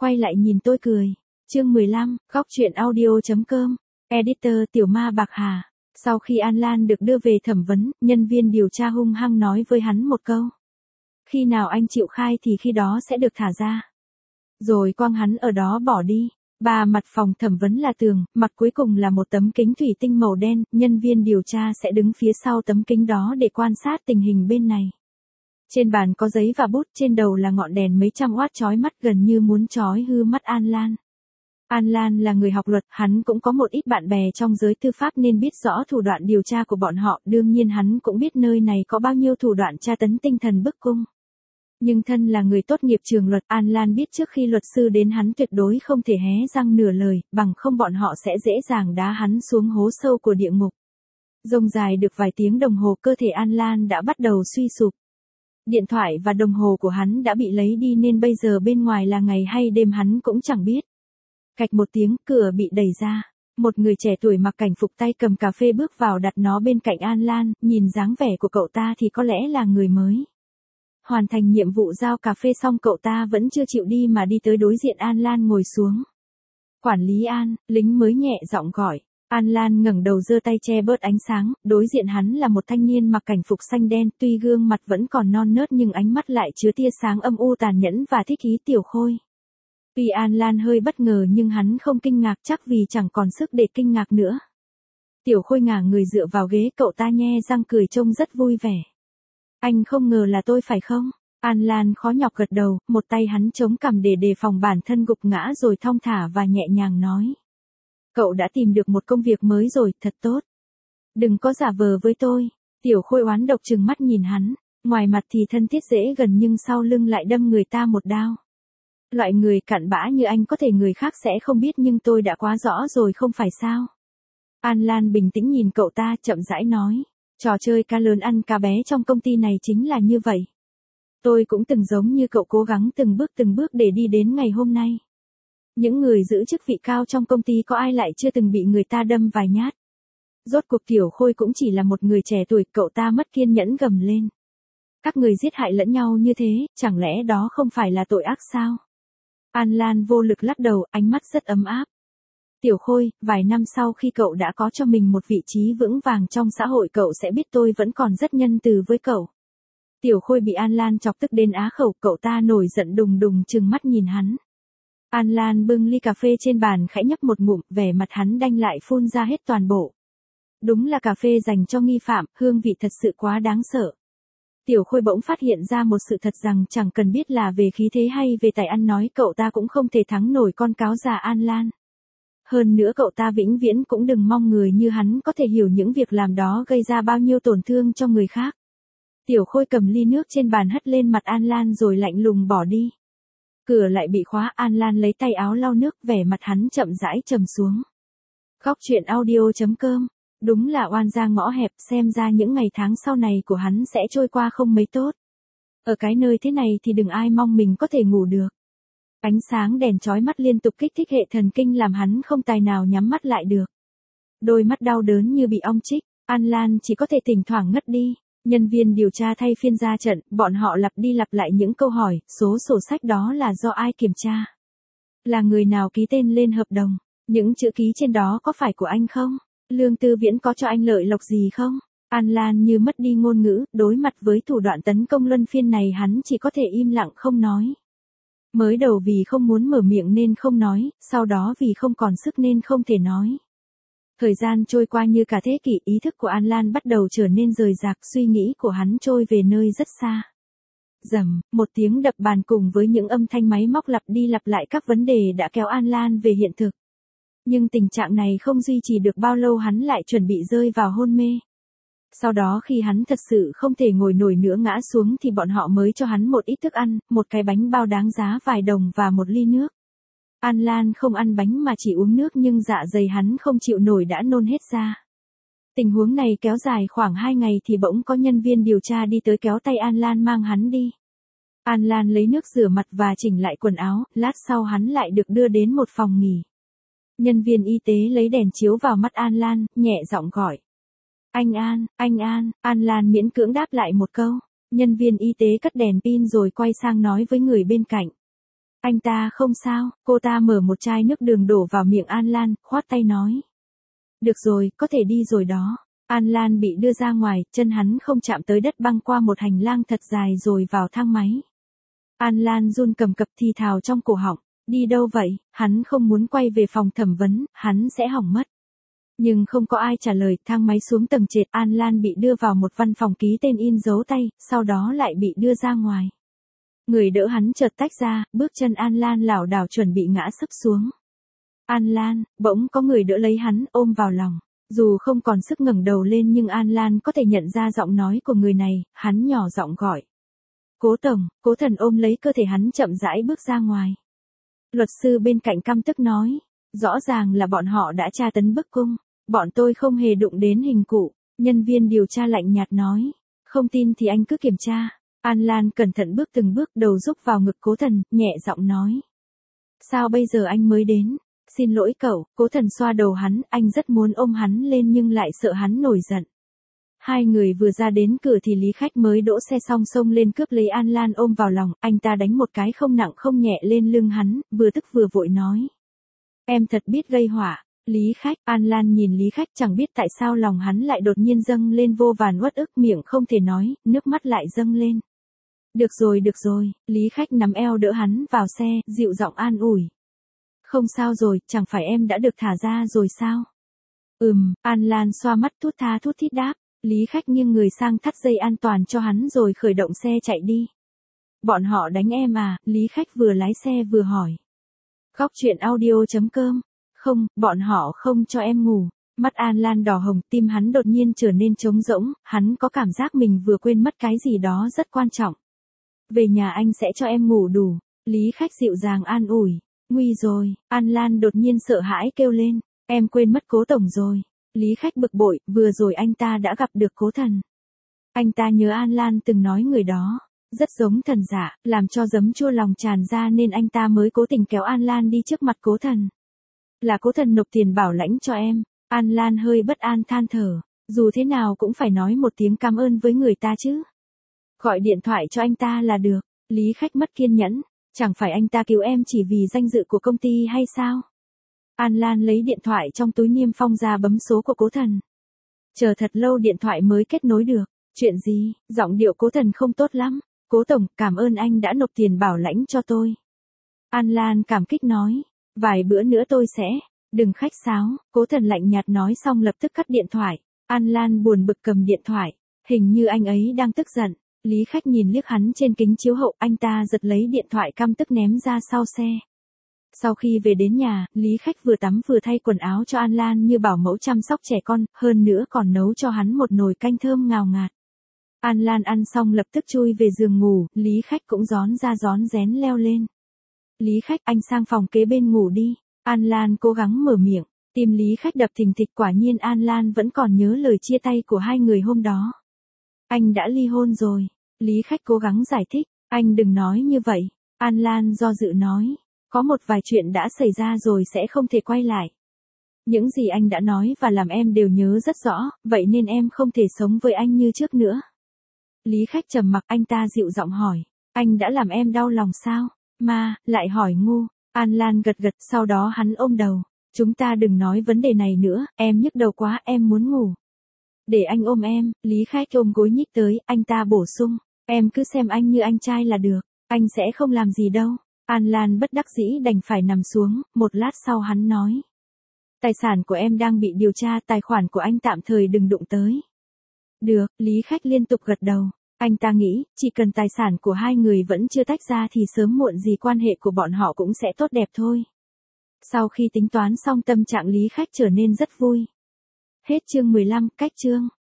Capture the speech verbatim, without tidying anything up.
quay lại nhìn tôi cười. Chương mười lăm, góc truyện audio.com. Editor Tiểu Ma Bạc Hà. Sau khi An Lan được đưa về thẩm vấn, nhân viên điều tra hung hăng nói với hắn một câu. Khi nào anh chịu khai thì khi đó sẽ được thả ra. Rồi quăng hắn ở đó bỏ đi. Ba mặt phòng thẩm vấn là tường, mặt cuối cùng là một tấm kính thủy tinh màu đen, nhân viên điều tra sẽ đứng phía sau tấm kính đó để quan sát tình hình bên này. Trên bàn có giấy và bút, trên đầu là ngọn đèn mấy trăm oát chói mắt gần như muốn chói hư mắt An Lan. An Lan là người học luật, hắn cũng có một ít bạn bè trong giới tư pháp nên biết rõ thủ đoạn điều tra của bọn họ, đương nhiên hắn cũng biết nơi này có bao nhiêu thủ đoạn tra tấn tinh thần bức cung. Nhưng thân là người tốt nghiệp trường luật, An Lan biết trước khi luật sư đến hắn tuyệt đối không thể hé răng nửa lời, bằng không bọn họ sẽ dễ dàng đá hắn xuống hố sâu của địa ngục. Rông dài được vài tiếng đồng hồ, cơ thể An Lan đã bắt đầu suy sụp. Điện thoại và đồng hồ của hắn đã bị lấy đi nên bây giờ bên ngoài là ngày hay đêm hắn cũng chẳng biết. Cạch một tiếng, cửa bị đẩy ra. Một người trẻ tuổi mặc cảnh phục tay cầm cà phê bước vào đặt nó bên cạnh An Lan, nhìn dáng vẻ của cậu ta thì có lẽ là người mới. Hoàn thành nhiệm vụ giao cà phê xong cậu ta vẫn chưa chịu đi mà đi tới đối diện An Lan ngồi xuống. Quản lý An, lính mới nhẹ giọng gọi. An Lan ngẩng đầu giơ tay che bớt ánh sáng, đối diện hắn là một thanh niên mặc cảnh phục xanh đen, tuy gương mặt vẫn còn non nớt nhưng ánh mắt lại chứa tia sáng âm u tàn nhẫn và thích ý. Tiểu Khôi. Tuy An Lan hơi bất ngờ nhưng hắn không kinh ngạc, chắc vì chẳng còn sức để kinh ngạc nữa. Tiểu Khôi ngả người dựa vào ghế, cậu ta nhe răng cười trông rất vui vẻ. Anh không ngờ là tôi phải không? An Lan khó nhọc gật đầu, một tay hắn chống cằm để đề phòng bản thân gục ngã rồi thong thả và nhẹ nhàng nói. Cậu đã tìm được một công việc mới rồi, thật tốt. Đừng có giả vờ với tôi. Tiểu Khôi oán độc trừng mắt nhìn hắn, ngoài mặt thì thân thiết dễ gần nhưng sau lưng lại đâm người ta một đao. Loại người cặn bã như anh có thể người khác sẽ không biết nhưng tôi đã quá rõ rồi không phải sao? An Lan bình tĩnh nhìn cậu ta chậm rãi nói. Trò chơi cá lớn ăn cá bé trong công ty này chính là như vậy. Tôi cũng từng giống như cậu cố gắng từng bước từng bước để đi đến ngày hôm nay. Những người giữ chức vị cao trong công ty có ai lại chưa từng bị người ta đâm vài nhát. Rốt cuộc Tiểu Khôi cũng chỉ là một người trẻ tuổi, cậu ta mất kiên nhẫn gầm lên. Các người giết hại lẫn nhau như thế, chẳng lẽ đó không phải là tội ác sao? An Lan vô lực lắc đầu, ánh mắt rất ấm áp. Tiểu Khôi, vài năm sau khi cậu đã có cho mình một vị trí vững vàng trong xã hội cậu sẽ biết tôi vẫn còn rất nhân từ với cậu. Tiểu Khôi bị An Lan chọc tức đến á khẩu, cậu ta nổi giận đùng đùng trừng mắt nhìn hắn. An Lan bưng ly cà phê trên bàn khẽ nhấp một ngụm, vẻ mặt hắn đanh lại phun ra hết toàn bộ. Đúng là cà phê dành cho nghi phạm, hương vị thật sự quá đáng sợ. Tiểu Khôi bỗng phát hiện ra một sự thật rằng chẳng cần biết là về khí thế hay về tài ăn nói cậu ta cũng không thể thắng nổi con cáo già An Lan. Hơn nữa cậu ta vĩnh viễn cũng đừng mong người như hắn có thể hiểu những việc làm đó gây ra bao nhiêu tổn thương cho người khác. Tiểu Khôi cầm ly nước trên bàn hất lên mặt An Lan rồi lạnh lùng bỏ đi. Cửa lại bị khóa, An Lan lấy tay áo lau nước, vẻ mặt hắn chậm rãi trầm xuống. Góc truyện audio.com. Đúng là oan gia ngõ hẹp, xem ra những ngày tháng sau này của hắn sẽ trôi qua không mấy tốt. Ở cái nơi thế này thì đừng ai mong mình có thể ngủ được. Ánh sáng đèn chói mắt liên tục kích thích hệ thần kinh làm hắn không tài nào nhắm mắt lại được. Đôi mắt đau đớn như bị ong chích, An Lan chỉ có thể thỉnh thoảng ngất đi. Nhân viên điều tra thay phiên ra trận, bọn họ lặp đi lặp lại những câu hỏi, số sổ sách đó là do ai kiểm tra? Là người nào ký tên lên hợp đồng? Những chữ ký trên đó có phải của anh không? Lương Tư Viễn có cho anh lợi lộc gì không? An Lan như mất đi ngôn ngữ, đối mặt với thủ đoạn tấn công luân phiên này hắn chỉ có thể im lặng không nói. Mới đầu vì không muốn mở miệng nên không nói, sau đó vì không còn sức nên không thể nói. Thời gian trôi qua như cả thế kỷ, ý thức của An Lan bắt đầu trở nên rời rạc, suy nghĩ của hắn trôi về nơi rất xa. Rầm, một tiếng đập bàn cùng với những âm thanh máy móc lặp đi lặp lại các vấn đề đã kéo An Lan về hiện thực. Nhưng tình trạng này không duy trì được bao lâu hắn lại chuẩn bị rơi vào hôn mê. Sau đó khi hắn thật sự không thể ngồi nổi nữa ngã xuống thì bọn họ mới cho hắn một ít thức ăn, một cái bánh bao đáng giá vài đồng và một ly nước. An Lan không ăn bánh mà chỉ uống nước nhưng dạ dày hắn không chịu nổi đã nôn hết ra. Tình huống này kéo dài khoảng hai ngày thì bỗng có nhân viên điều tra đi tới kéo tay An Lan mang hắn đi. An Lan lấy nước rửa mặt và chỉnh lại quần áo, lát sau hắn lại được đưa đến một phòng nghỉ. Nhân viên y tế lấy đèn chiếu vào mắt An Lan, nhẹ giọng gọi. Anh An, anh An, An Lan miễn cưỡng đáp lại một câu. Nhân viên y tế cất đèn pin rồi quay sang nói với người bên cạnh. Anh ta không sao, cô ta mở một chai nước đường đổ vào miệng An Lan, khoát tay nói. Được rồi, có thể đi rồi đó. An Lan bị đưa ra ngoài, chân hắn không chạm tới đất băng qua một hành lang thật dài rồi vào thang máy. An Lan run cầm cập thì thào trong cổ họng, đi đâu vậy, hắn không muốn quay về phòng thẩm vấn, hắn sẽ hỏng mất. Nhưng không có ai trả lời, thang máy xuống tầng trệt, An Lan bị đưa vào một văn phòng ký tên in dấu tay, sau đó lại bị đưa ra ngoài. Người đỡ hắn chợt tách ra, bước chân An Lan lảo đảo chuẩn bị ngã sấp xuống. An Lan, bỗng có người đỡ lấy hắn, ôm vào lòng. Dù không còn sức ngẩng đầu lên nhưng An Lan có thể nhận ra giọng nói của người này, hắn nhỏ giọng gọi. Cố tổng, Cố Thần ôm lấy cơ thể hắn chậm rãi bước ra ngoài. Luật sư bên cạnh căm tức nói, rõ ràng là bọn họ đã tra tấn bức cung, bọn tôi không hề đụng đến hình cụ. Nhân viên điều tra lạnh nhạt nói, không tin thì anh cứ kiểm tra. An Lan cẩn thận bước từng bước, đầu rúc vào ngực Cố Thần, nhẹ giọng nói. Sao bây giờ anh mới đến? Xin lỗi cậu, Cố Thần xoa đầu hắn, anh rất muốn ôm hắn lên nhưng lại sợ hắn nổi giận. Hai người vừa ra đến cửa thì Lý Khách mới đỗ xe xong xông lên cướp lấy An Lan ôm vào lòng, anh ta đánh một cái không nặng không nhẹ lên lưng hắn, vừa tức vừa vội nói. Em thật biết gây họa. Lý Khách, An Lan nhìn Lý Khách chẳng biết tại sao lòng hắn lại đột nhiên dâng lên vô vàn uất ức, miệng không thể nói, nước mắt lại dâng lên. Được rồi được rồi, Lý Khách nắm eo đỡ hắn vào xe, dịu giọng an ủi. Không sao rồi, chẳng phải em đã được thả ra rồi sao? Ừm, An Lan xoa mắt thút tha thút thít đáp. Lý Khách nghiêng người sang thắt dây an toàn cho hắn rồi khởi động xe chạy đi. Bọn họ đánh em à? Lý Khách vừa lái xe vừa hỏi. Góc truyện audio chấm com. Không, bọn họ không cho em ngủ. Mắt An Lan đỏ hồng, tim hắn đột nhiên trở nên trống rỗng, hắn có cảm giác mình vừa quên mất cái gì đó rất quan trọng. Về nhà anh sẽ cho em ngủ đủ. Lý Khách dịu dàng an ủi. Nguy rồi, An Lan đột nhiên sợ hãi kêu lên. Em quên mất Cố tổng rồi. Lý Khách bực bội, vừa rồi anh ta đã gặp được Cố Thần. Anh ta nhớ An Lan từng nói người đó rất giống thần giả, làm cho giấm chua lòng tràn ra nên anh ta mới cố tình kéo An Lan đi trước mặt Cố Thần. Là Cố Thần nộp tiền bảo lãnh cho em. An Lan hơi bất an than thở, dù thế nào cũng phải nói một tiếng cảm ơn với người ta chứ. Gọi điện thoại cho anh ta là được. Lý Khách mất kiên nhẫn, chẳng phải anh ta cứu em chỉ vì danh dự của công ty hay sao? An Lan lấy điện thoại trong túi niêm phong ra bấm số của Cố Thần. Chờ thật lâu điện thoại mới kết nối được. Chuyện gì? Giọng điệu Cố Thần không tốt lắm. Cố tổng, cảm ơn anh đã nộp tiền bảo lãnh cho tôi. An Lan cảm kích nói. Vài bữa nữa tôi sẽ. Đừng khách sáo. Cố Thần lạnh nhạt nói xong lập tức cắt điện thoại. An Lan buồn bực cầm điện thoại. Hình như anh ấy đang tức giận. Lý Khách nhìn liếc hắn trên kính chiếu hậu, anh ta giật lấy điện thoại căm tức ném ra sau xe. Sau khi về đến nhà, Lý Khách vừa tắm vừa thay quần áo cho An Lan như bảo mẫu chăm sóc trẻ con, hơn nữa còn nấu cho hắn một nồi canh thơm ngào ngạt. An Lan ăn xong lập tức chui về giường ngủ, Lý Khách cũng rón ra rón rén leo lên. Lý Khách, anh sang phòng kế bên ngủ đi. An Lan cố gắng mở miệng, tim Lý Khách đập thình thịch, quả nhiên An Lan vẫn còn nhớ lời chia tay của hai người hôm đó. Anh đã ly hôn rồi. Lý Khách cố gắng giải thích, anh đừng nói như vậy. An Lan do dự nói. Có một vài chuyện đã xảy ra rồi sẽ không thể quay lại. Những gì anh đã nói và làm em đều nhớ rất rõ, vậy nên em không thể sống với anh như trước nữa. Lý Khách trầm mặc, anh ta dịu giọng hỏi. Anh đã làm em đau lòng sao? Mà, lại hỏi ngu. An Lan gật gật, sau đó hắn ôm đầu. Chúng ta đừng nói vấn đề này nữa, em nhức đầu quá, em muốn ngủ. Để anh ôm em. Lý Khách ôm gối nhích tới, anh ta bổ sung. Em cứ xem anh như anh trai là được, anh sẽ không làm gì đâu. An Lan bất đắc dĩ đành phải nằm xuống, một lát sau hắn nói. Tài sản của em đang bị điều tra, tài khoản của anh tạm thời đừng đụng tới. Được, Lý Khách liên tục gật đầu. Anh ta nghĩ, chỉ cần tài sản của hai người vẫn chưa tách ra thì sớm muộn gì quan hệ của bọn họ cũng sẽ tốt đẹp thôi. Sau khi tính toán xong tâm trạng Lý Khách trở nên rất vui. Hết chương mười lăm, cách chương.